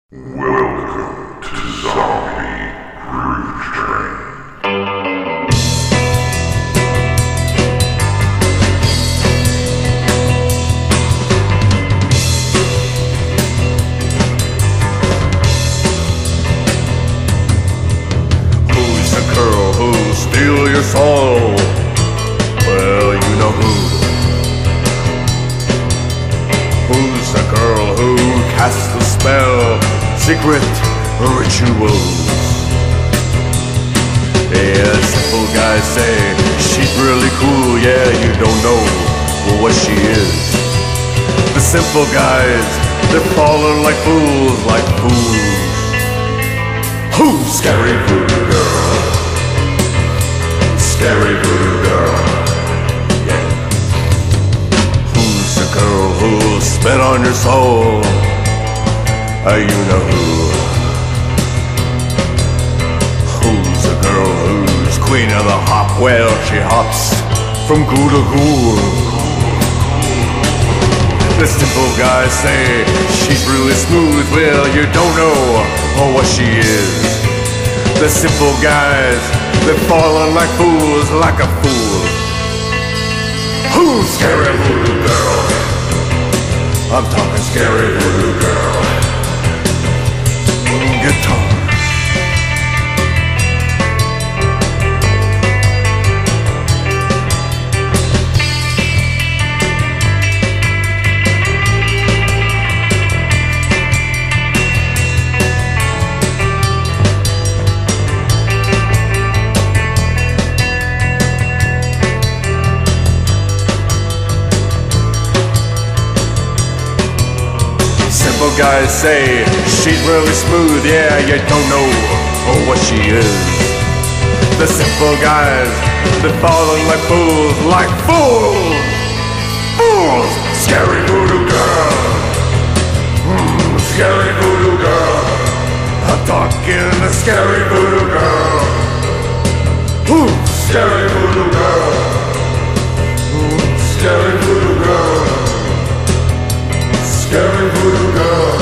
Welcome to Zombie Groove Train. Who's the girl who'll steal your soul? Well, you know who. Who's the girl who casts the spell? Secret rituals. Yeah, simple guys say she's really cool. Yeah, you don't know what she is. The simple guys, they're falling like fools, like fools. Who's scary voodoo girl? Scary voodoo girl. Yeah. Who's the girl who'll spit on your soul? You know who. Who's the girl who's queen of the hop? Well, she hops from ghoul to ghoul. The simple guys say she's really smooth. Well, you don't know what she is. The simple guys, they're falling like fools, like a fool. Who's scary voodoo girl? I'm talking scary voodoo girl. Guitar. Simple guys say she's really smooth. Yeah, you don't know what she is. The simple guys, they're falling like fools, like fools. Fools. Scary voodoo girl. Scary voodoo girl. I'm talking the scary voodoo girl. Scary voodoo girl. Scary voodoo girl. Scary voodoo girl.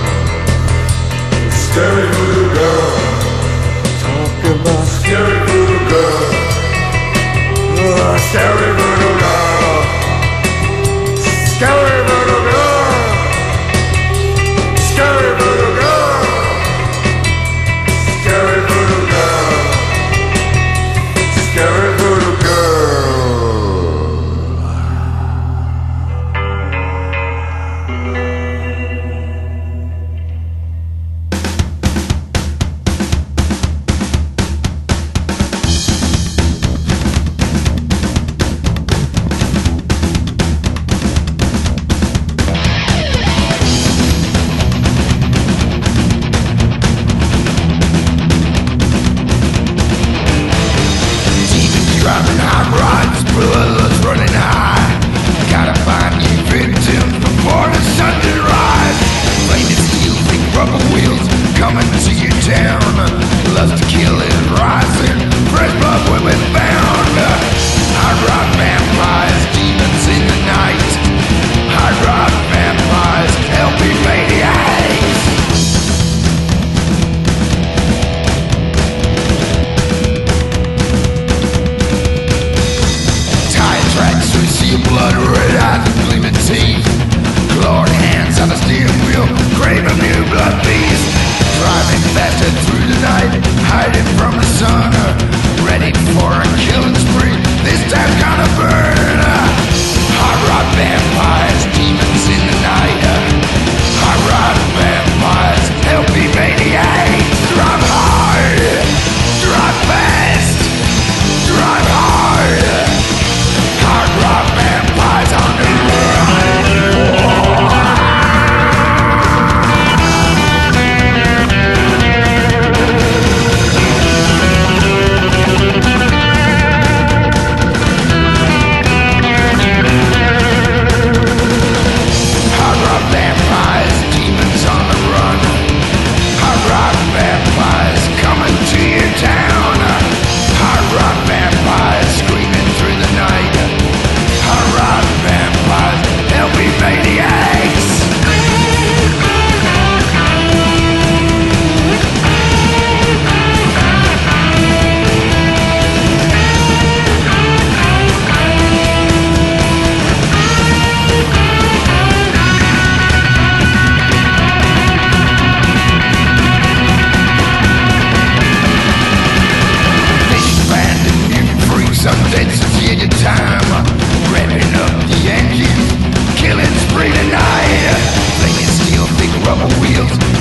Scary voodoo girl. Talk about scary voodoo girl. Scary voodoo girl. Scary voodoo girl. Scary voodoo girl. Scary voodoo girl. Scary voodoo girl. Driving hot rods, bloodlust running high. Gotta find new victims before the sun to rise. Flaming steel, big rubber wheels coming to your town. Lust to kill is rising, fresh blood will be found. Hot rod vampires, demons in the night. Hot rod vampires, LP maniacs. Tracks, we see blood, red eyes and gleaming teeth. Clawed hands on the steering wheel, craving new blood beast. Driving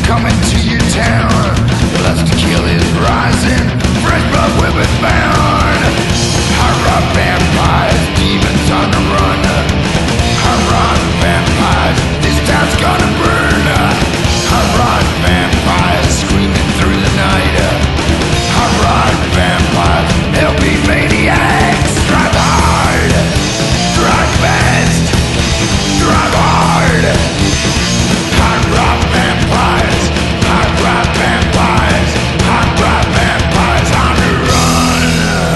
coming to your town. Lust to kill is rising, fresh blood will be found. Hot rock vampires, demons on the run. Hot rock vampires, this town's gonna burn. Hot rock vampires, screaming through the night. Hot rock vampires, they'll be maniacs. Drive hard, drive fast, drive hard. Hot rock vampires, hot rock vampires, hot rock vampires on the run.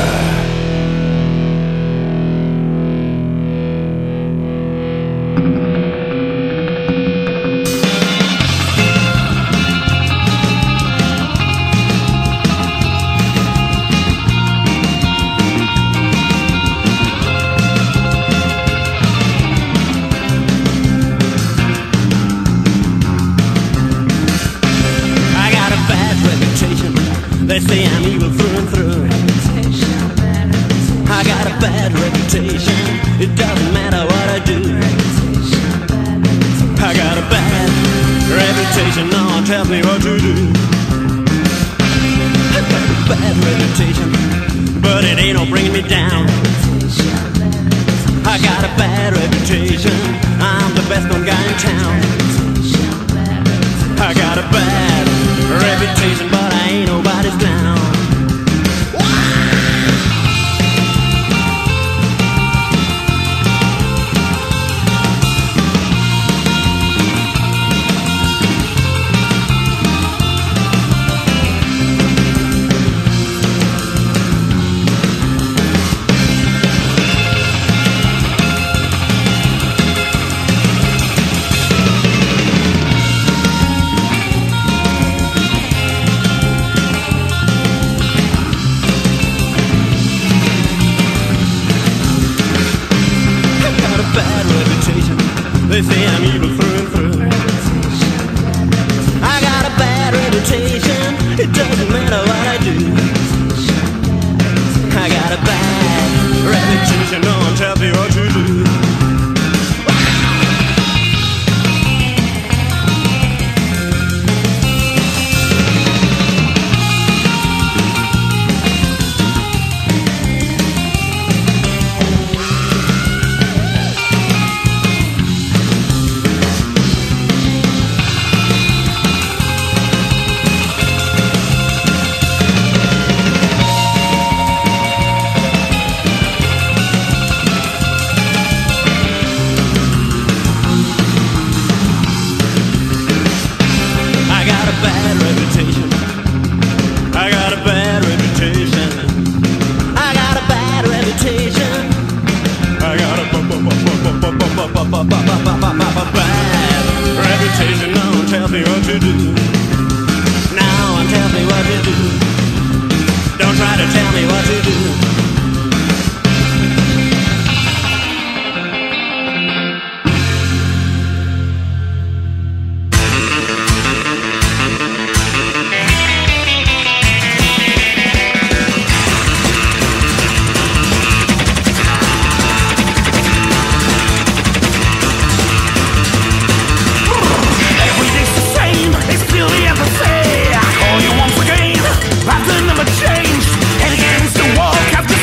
They say I'm evil through and through. I got a bad reputation. It doesn't matter what I do. I got a bad reputation. No one tells me what to do. I got a bad reputation, but it ain't no bringing me down. I got a bad reputation. I'm the best known guy in town. I got a bad reputation, but I ain't nobody's down. They say I'm evil through and through. I got a bad reputation. It doesn't matter what I do. I got a bad reputation. No one tells me what to do. Change, and against the wall,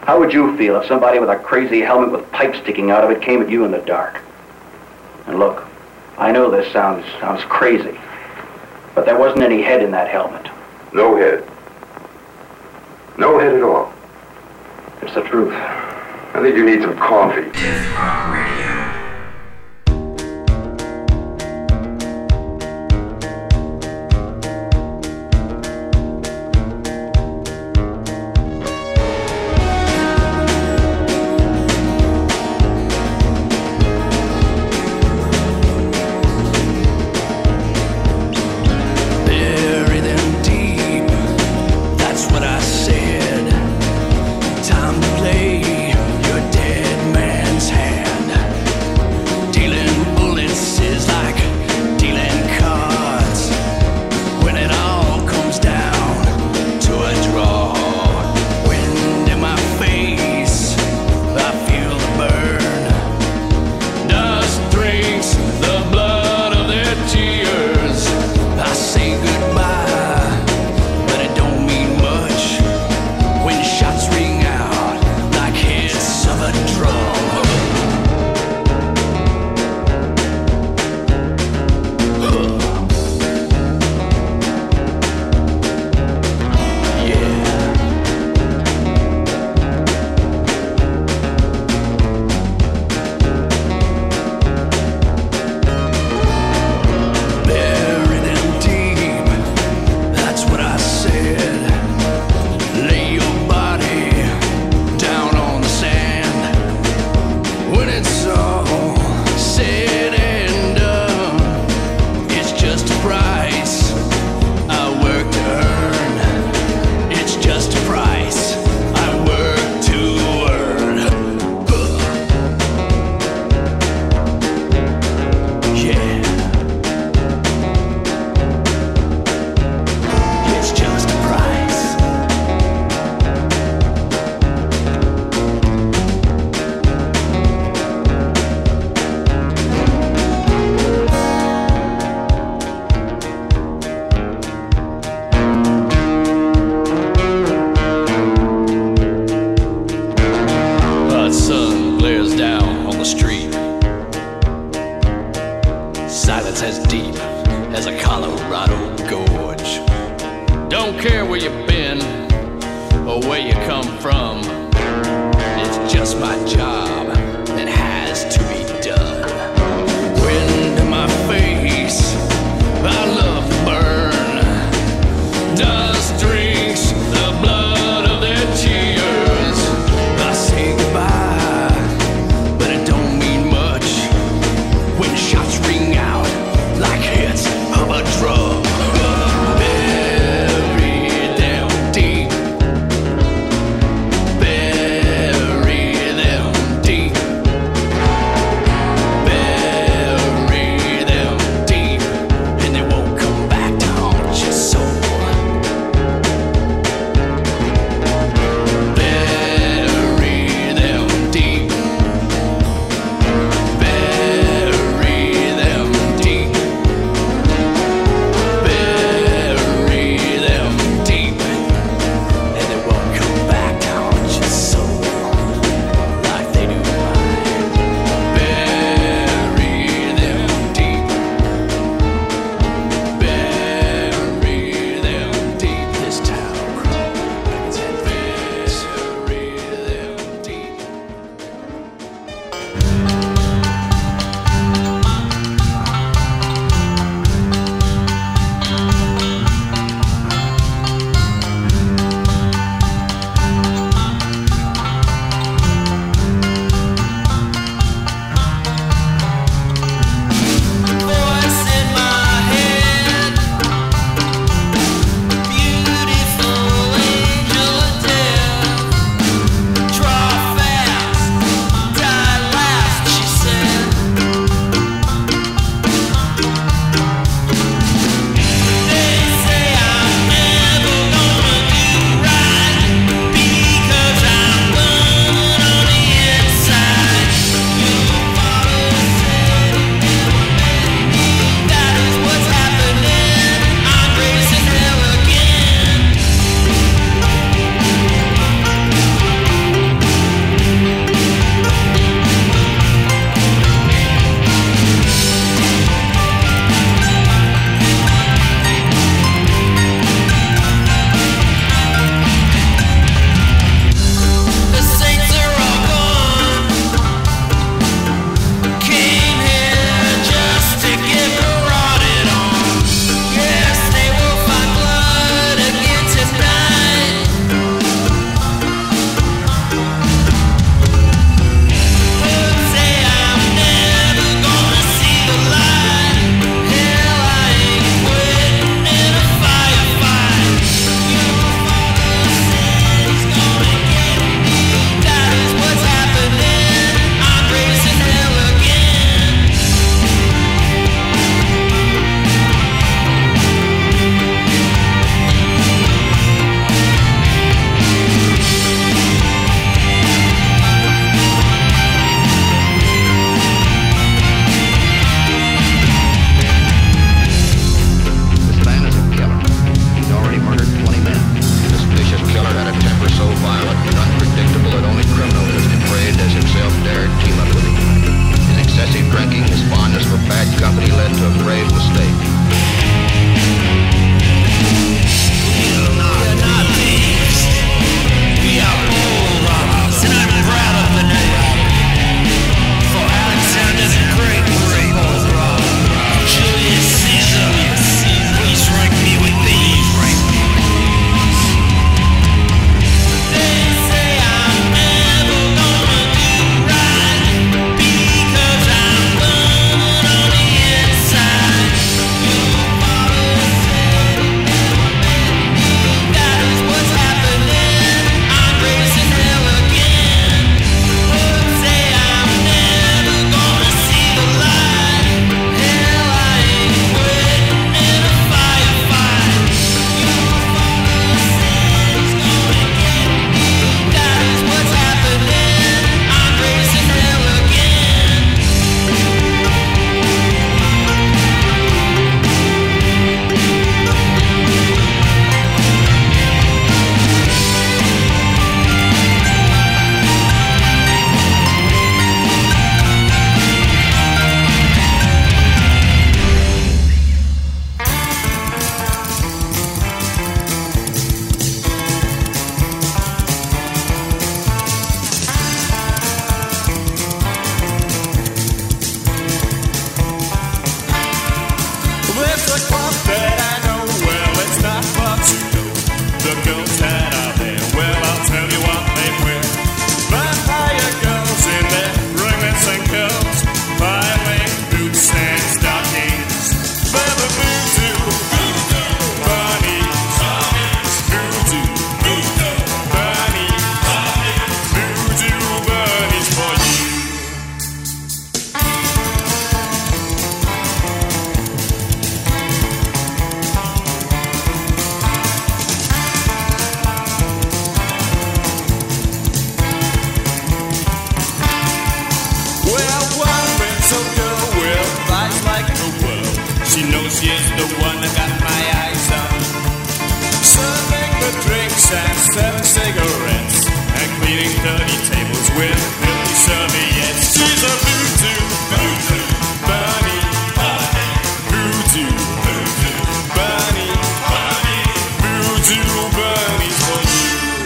How would you feel if somebody with a crazy helmet with pipes sticking out of it came at you in the dark? And look, I know this sounds crazy, but there wasn't any head in that helmet. No head. No head at all. It's the truth. I think you need some coffee. led to a grave mistake. We're not thieves. We are bull robbers, and I'm proud of the name. For Alexander the Great was a bull robber. Julius Caesar, please rank me with these. They say I'm never gonna do right because I'm burning on the inside. Your father said that is what's happening. I'm raising hell again. But say I'm never gonna see the light. Hell, I ain't waiting in a firefight. Your father said it's gonna get me. That is what's happening. I'm raising hell again. There's a club that I know well, it's not far to go. The girls that are there, well, I'll tell you what they wear. Vampire girls in their ringlets and curls, filing boots and stockings. They're the voodoo bunnies, voodoo bunnies, voodoo bunnies for you. Well, one little girl with eyes like the world. She knows she's the one that got my eyes on. Serving the drinks and selling cigarettes and cleaning dirty tables with filthy serviettes. She's a voodoo bunny, voodoo bunny, voodoo bunnies for you.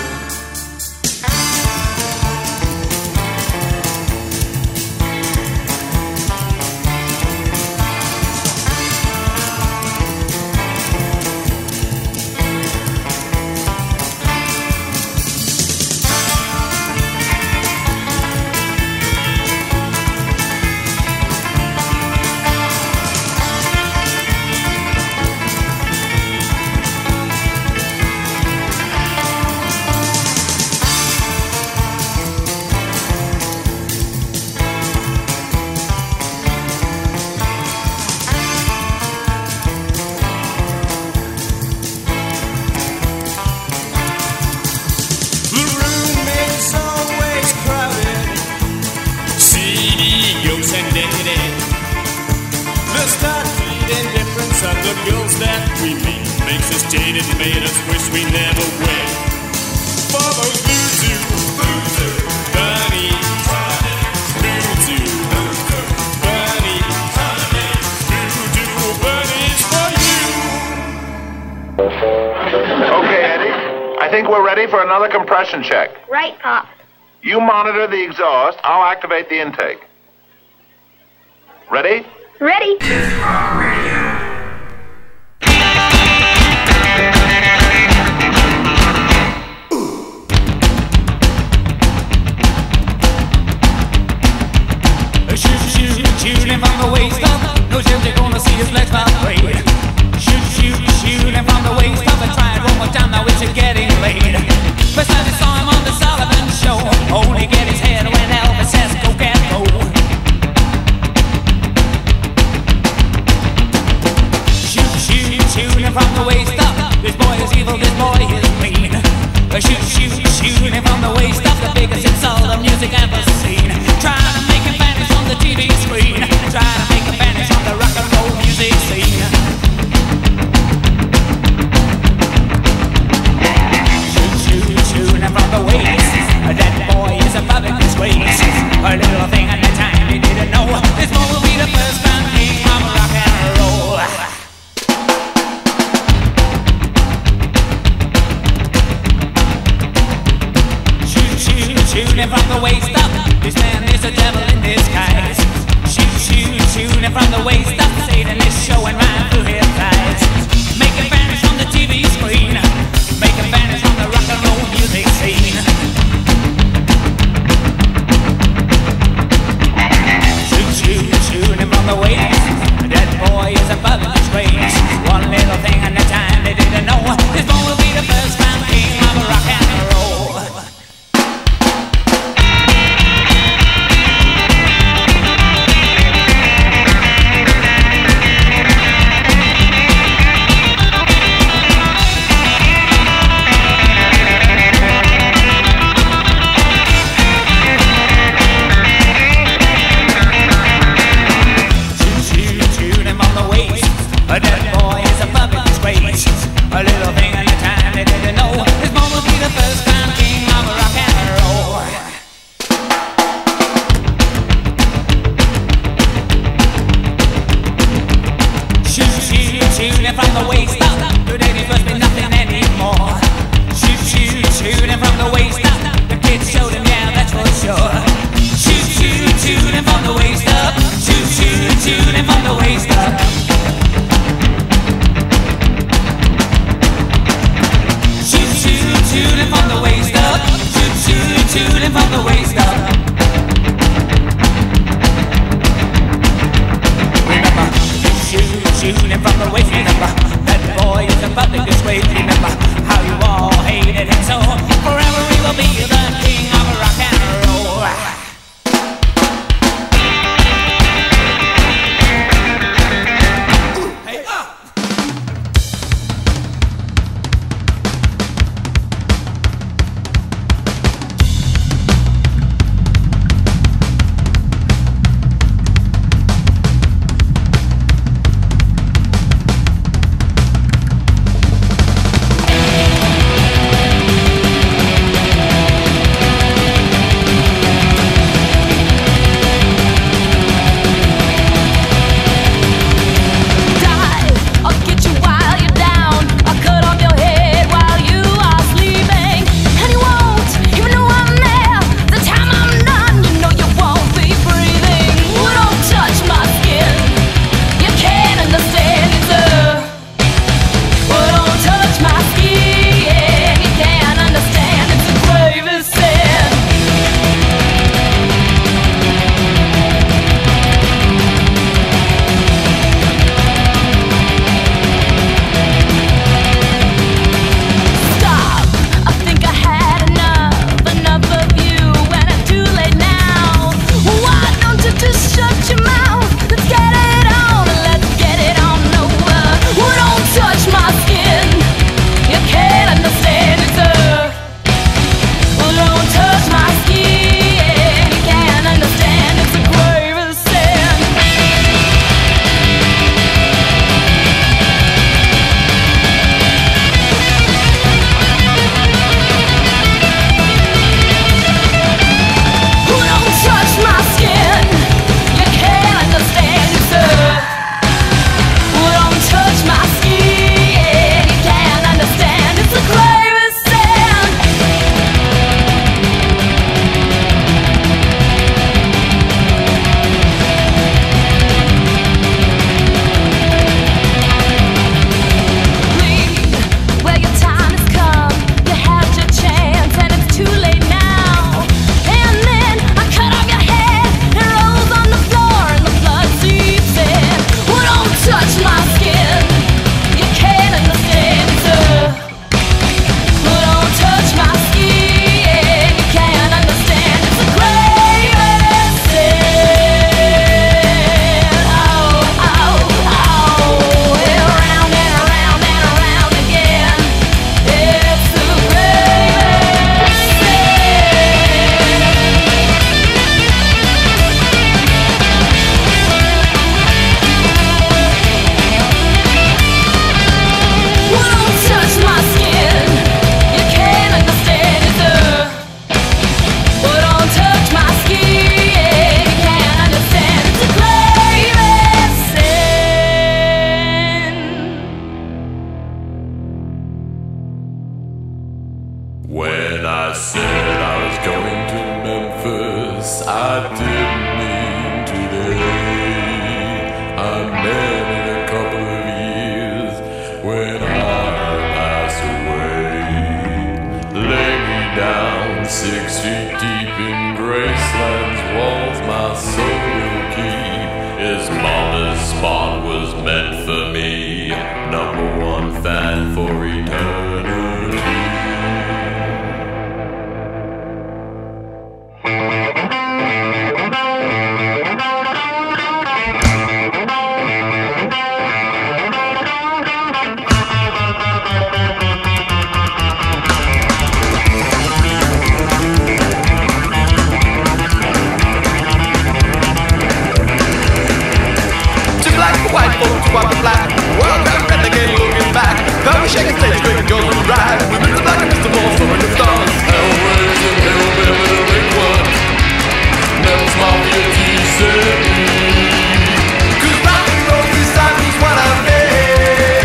The room is always crowded, CEOs and dead. The stark-eyed indifference of the girls that we meet makes us jaded, made us wish we never went. For those voodoo bunnies, voodoo bunnies, voodoo bunnies for you. Okay, Eddie. I think we're ready for another compression check. Right, Pop. You monitor the exhaust. I'll activate the intake. Ready? Ready? Shoot him from the waist up. No chance you're gonna see his legs vibrate. Shoot him from the waist up and try it one more time. Now it's getting late. First time I saw him on the Sullivan Show, only get his head when Elvis says go get go. Shoot him from the waist up. This boy is evil. This boy is mean. Shoot him from the waist up. The biggest insult of music ever seen. Try to make him vanish on the TV screen. Try to make him vanish on the rock and roll music scene. Shoot him from the waist. That boy is above in his waist. A little thing at the time he didn't know. This boy will be the first time king from rock and roll. shooting from the waist up. The ladies must be nothing anymore. Shooting from the waist up. The kids showed him, yeah, that's for sure. Shooting from the waist up. Shooting from the waist up. Shooting from the waist up. Shooting from the waist up. Remember, shooting from the waist. Remember, that boy is a public disgrace. Remember how you all hated him so. Forever he will be the king of rock and roll. When I said I was going to Memphis, I didn't mean today. I meant in a couple of years when I pass away. Lay me down 6 feet deep in Graceland's walls, my soul will keep. His mama's spot was meant for me, #1 fan for eternity. White folks swap the black, world rap renegade looking back. Come shake a stage, great goes on the ride. We bring the black and Mr. Ball, so in the stars. Hellways and Hellbent, the big one. Never Mafia TCB. 'Cause rock and roll beside me's what I made.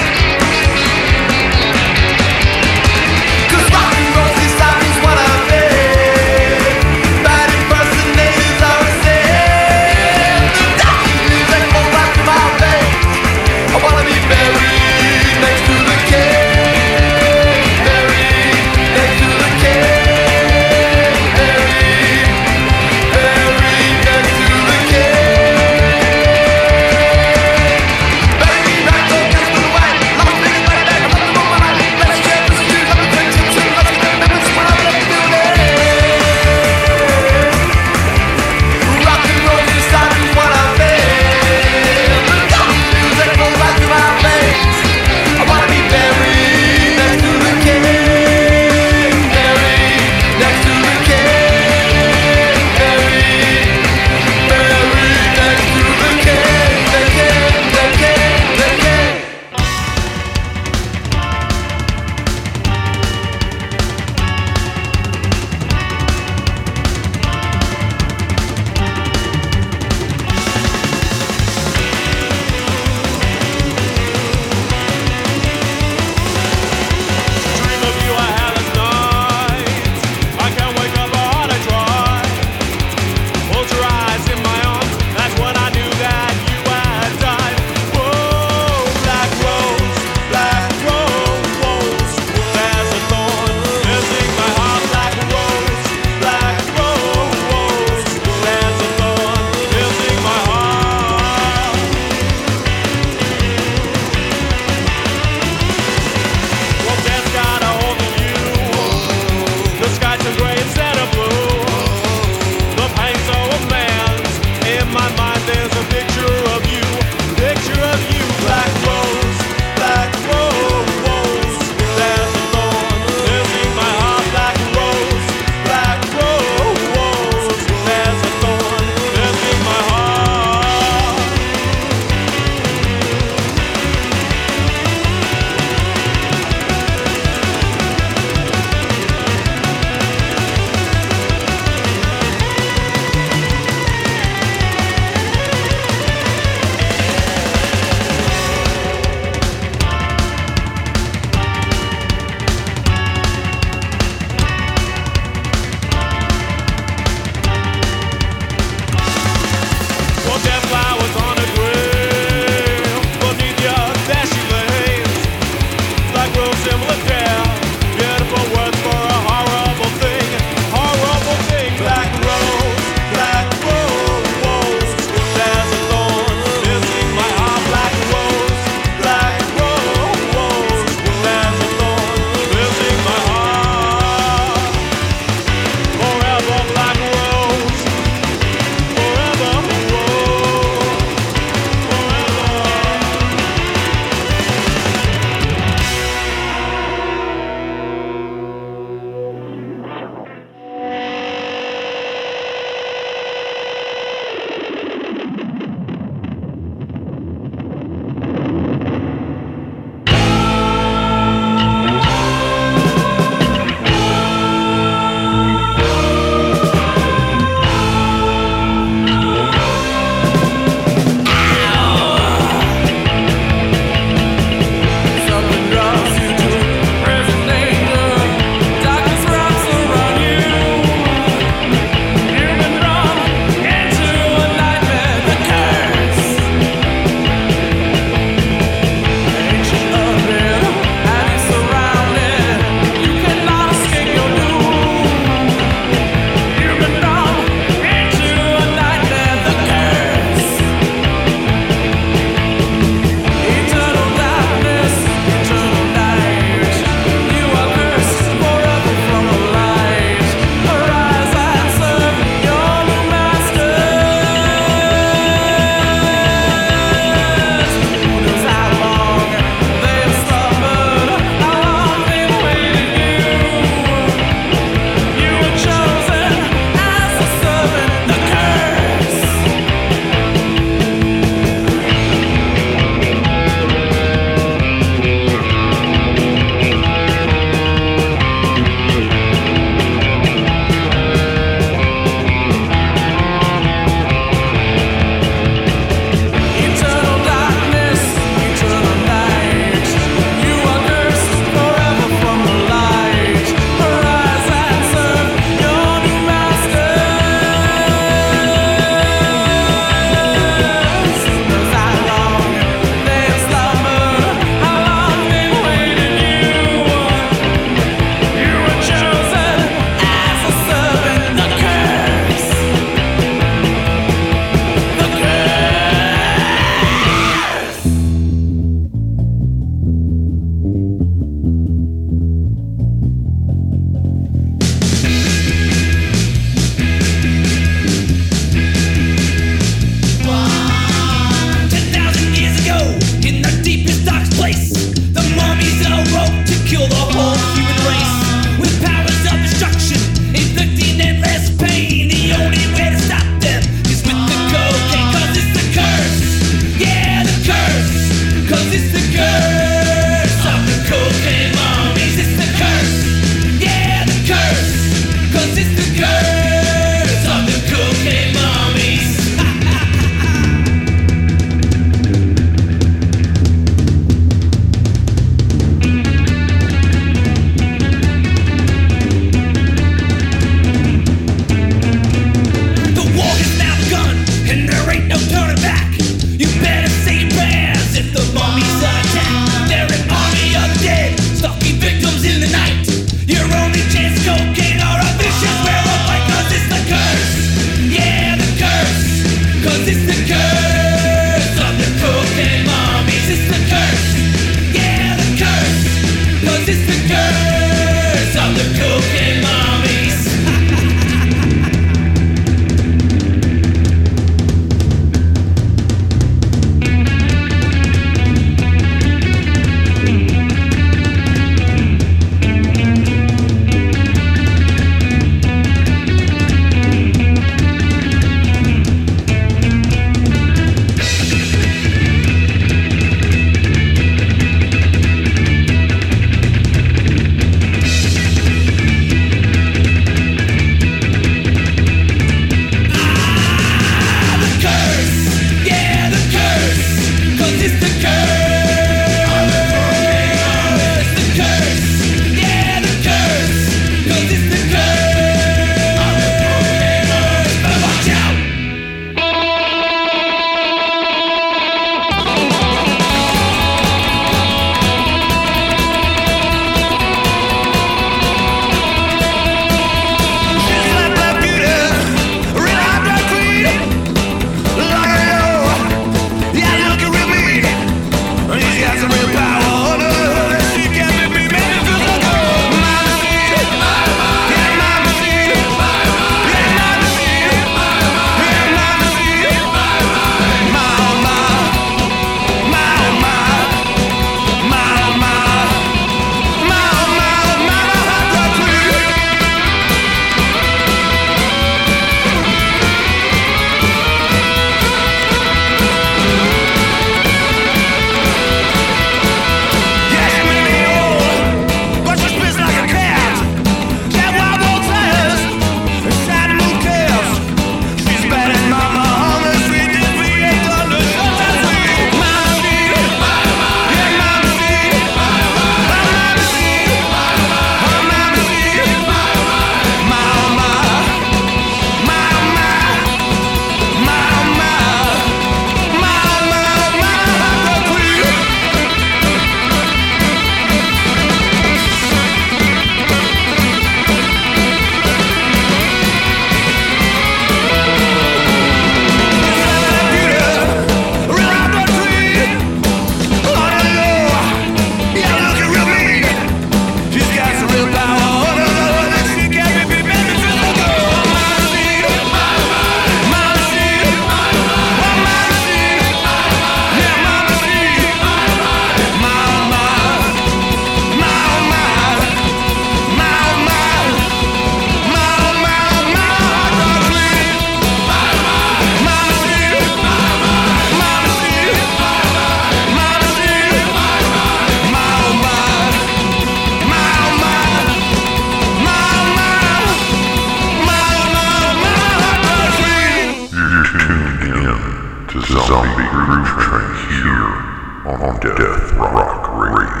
Zombie Groove Train here on Death Rock Radio.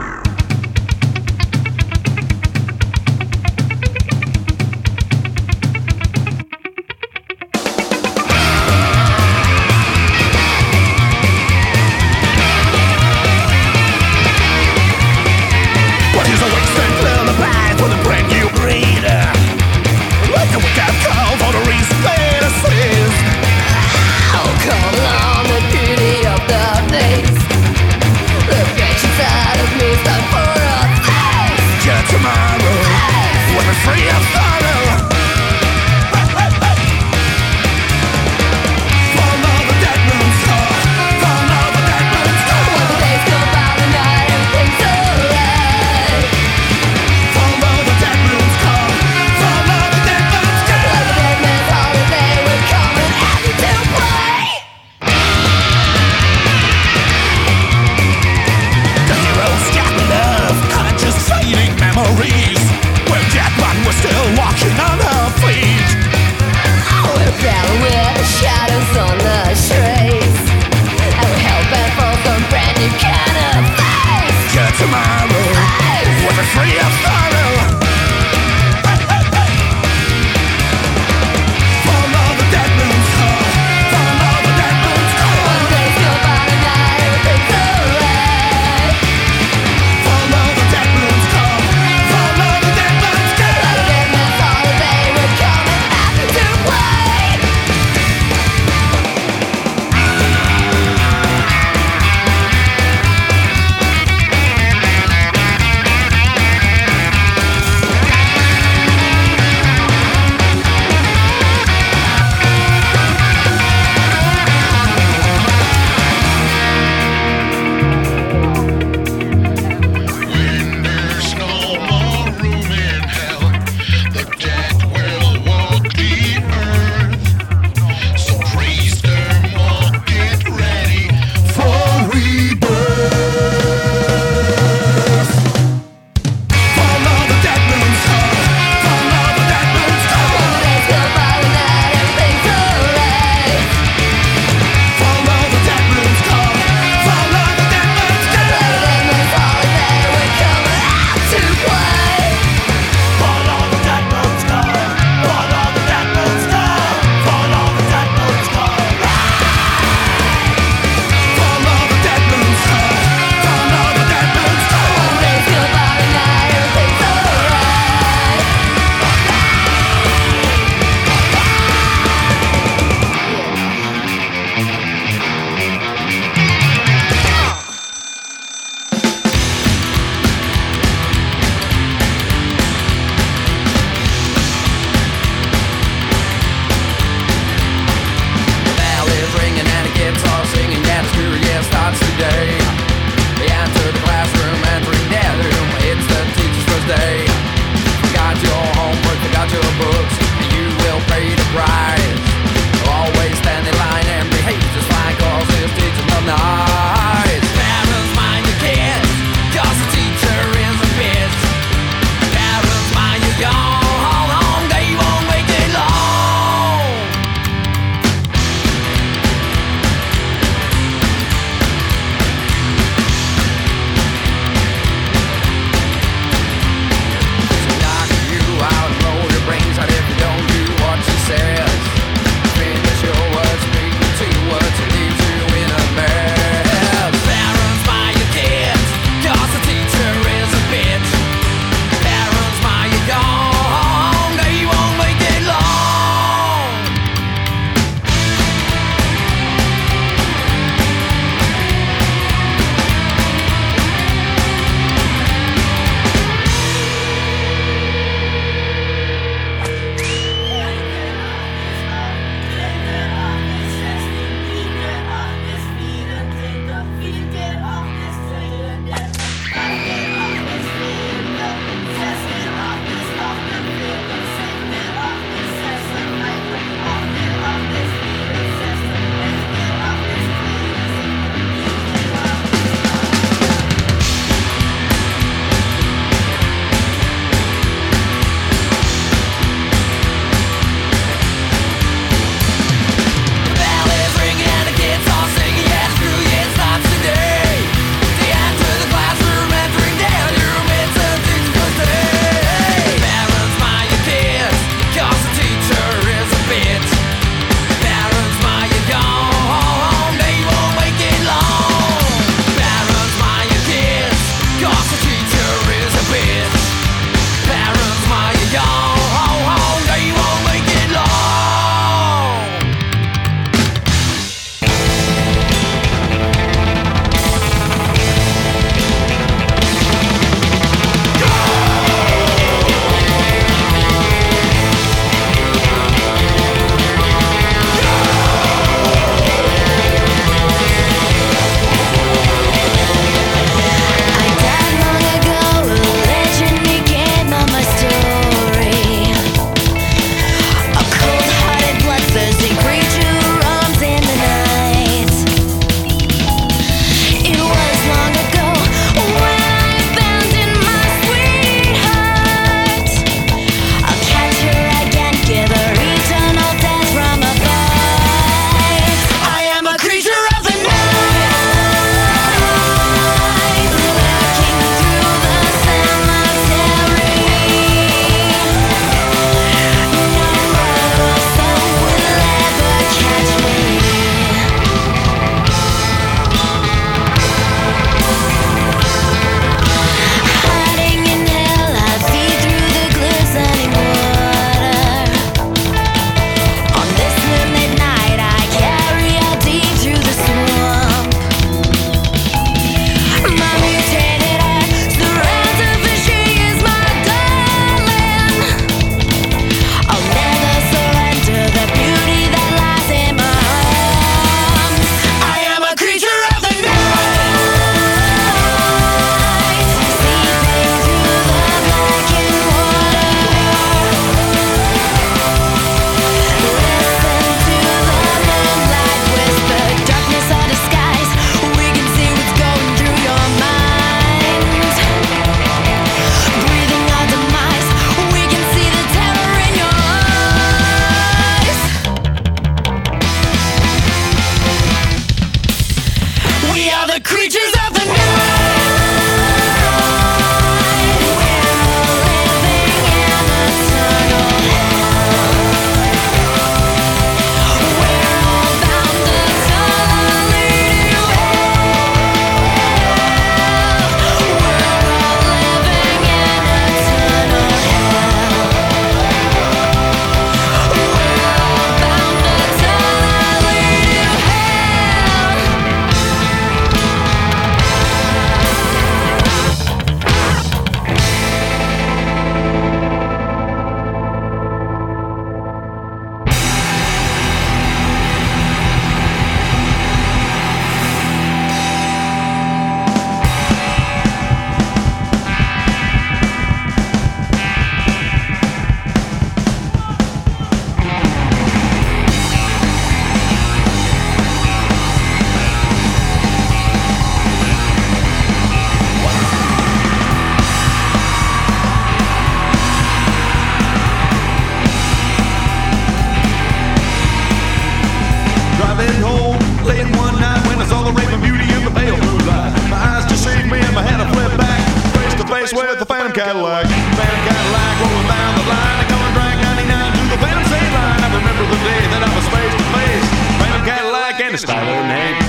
race with the Phantom Cadillac. Phantom Cadillac rolling down the line. I'm gonna drag 99 to the Phantom state line. I remember the day that I was face to face. Phantom Cadillac and his styler name.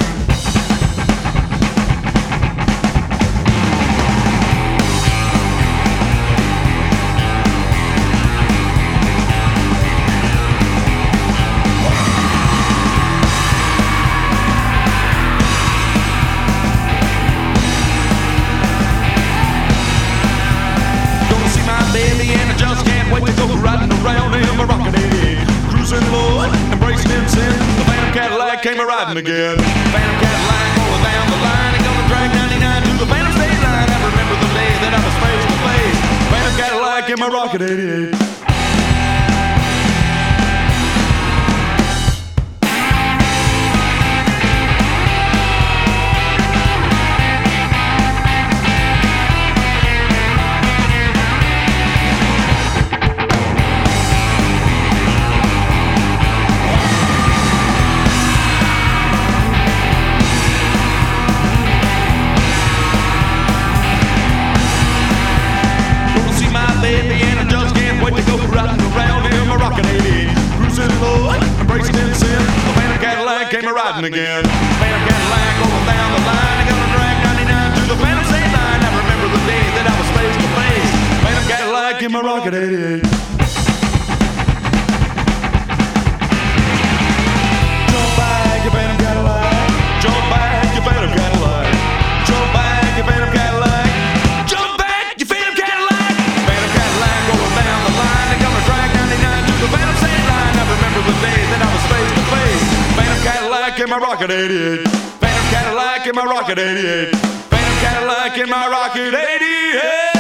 Baby, and I just can't wait to go riding around in my rocket 88. Cruising low, embracing in sin. The Phantom Cadillac came a-riding again. Phantom Cadillac rolling down the line. And gonna drag 99 to the Phantom state line. I remember the day that I was face to face. Phantom Cadillac in my rocket 88. Baby, and I just can't wait to go riding around in my rocket 88. Cruising low, embracing in sin. The Phantom Cadillac came a-riding again. Phantom Cadillac rolling down the line. I'm gonna drag 99 to the Phantom state line. I remember the day that I was face to face. Phantom Cadillac in my rocket 88. Jump back, you Phantom Cadillac. Jump back, you Phantom Cadillac. Jump back, you Phantom Cadillac. The day that I was face to face. Phantom Cadillac in my rocket 88. Phantom Cadillac in my rocket 88. Phantom Cadillac in my rocket 88.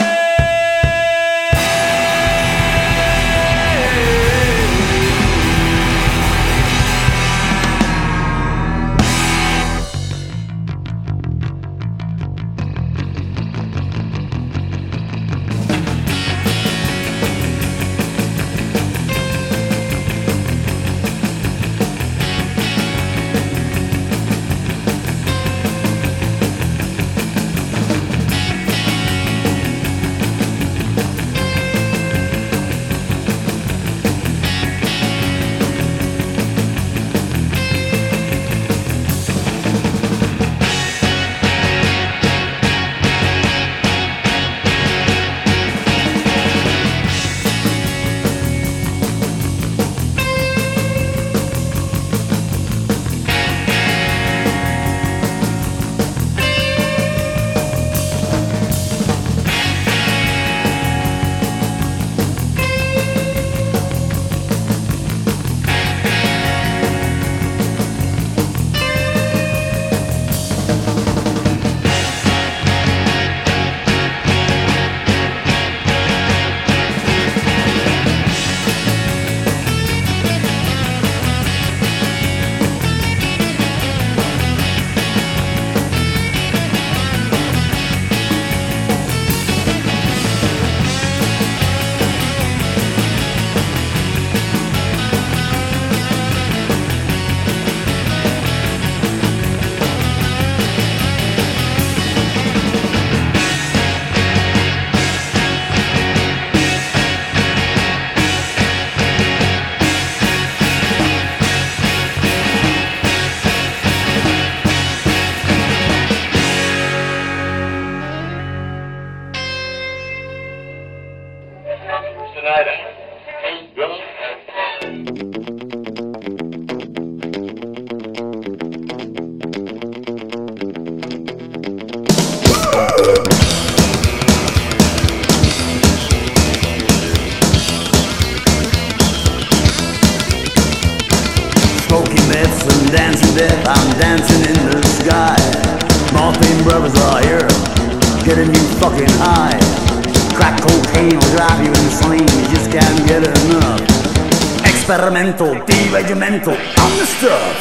dancing death, I'm dancing in the sky. Morphine brothers are here, getting you fucking high. Crack cocaine will drive you insane, you just can't get enough. Experimental, deregimental, on the stuff.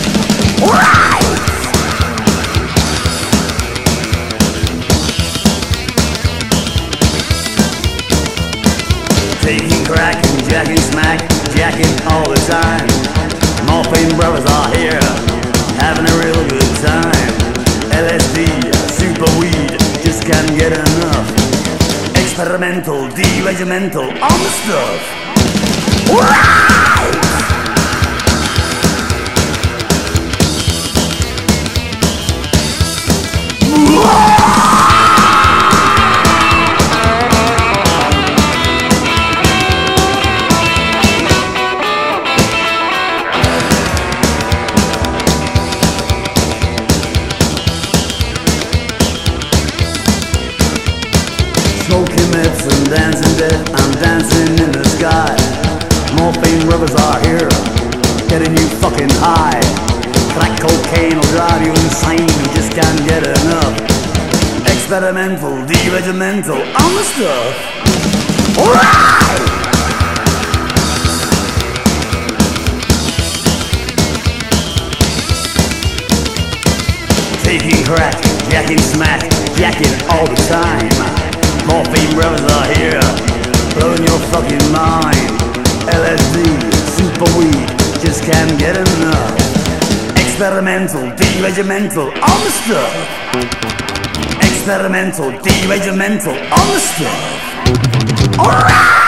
Alright! Taking crack and jacking smack, jacking all the time. Morphine brothers are here, having a real good time. LSD, super weed, just can't get enough. Experimental, deregimental, on the stuff. Alright! Smoking lips and dancing dead, I'm dancing in the sky. Morphine rivers are here, getting you fucking high. Crack cocaine will drive you insane, you just can't get enough. Experimental, deregimental, on the stuff. Alright! Taking crack, jacking smack, jacking all the time. Morphine brothers are here, blowing your fucking mind. LSD, super weed, just can't get enough. Experimental, deregimental, on the stuff. Experimental, deregimental, on the stuff. Alright!